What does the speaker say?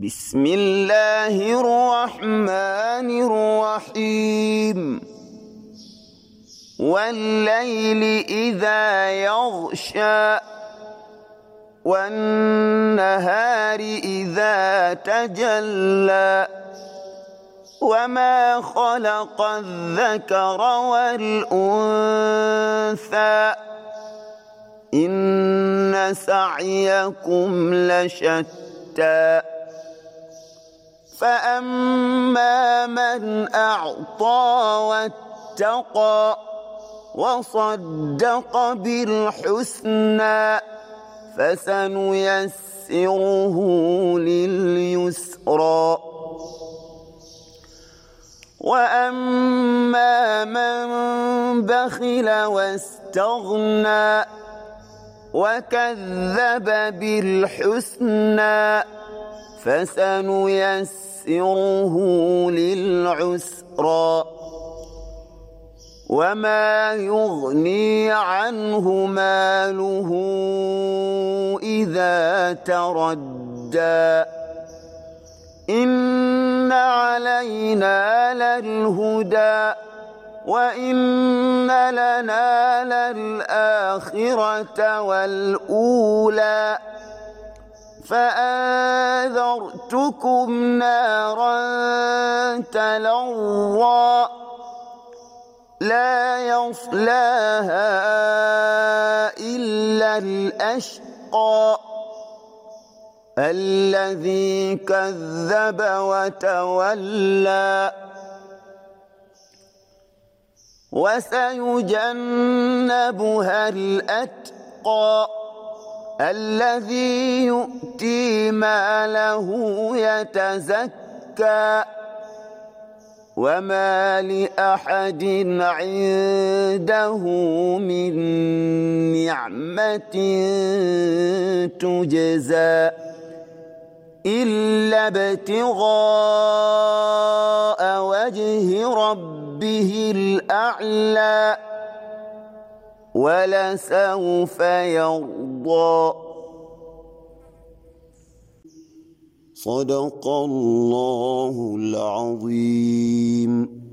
بسم الله الرحمن الرحيم والليل إذا يغشى والنهار إذا تجلى وما خلق الذكر والأنثى إن سعيكم لشتى فأما من أعطى واتقى وصدق بالحسنى فسنيسره لليسرى وأما من بخل واستغنى وكذب بالحسنى فسنيسره للعسرى وما يغني عنه ماله إذا تردى إن علينا للهدى وإن لنا للآخرة والأولى فأنذرتكم نارا تلظى لا يصلاها إلا الأشقى الذي كذب وتولى وسيجنبها الأتقى الذي يؤتي ماله يتزكى وما لأحد عنده من نعمة تجزى إلا ابتغاء وجه ربه الأعلى ولسوف يرضى. صدق الله العظيم.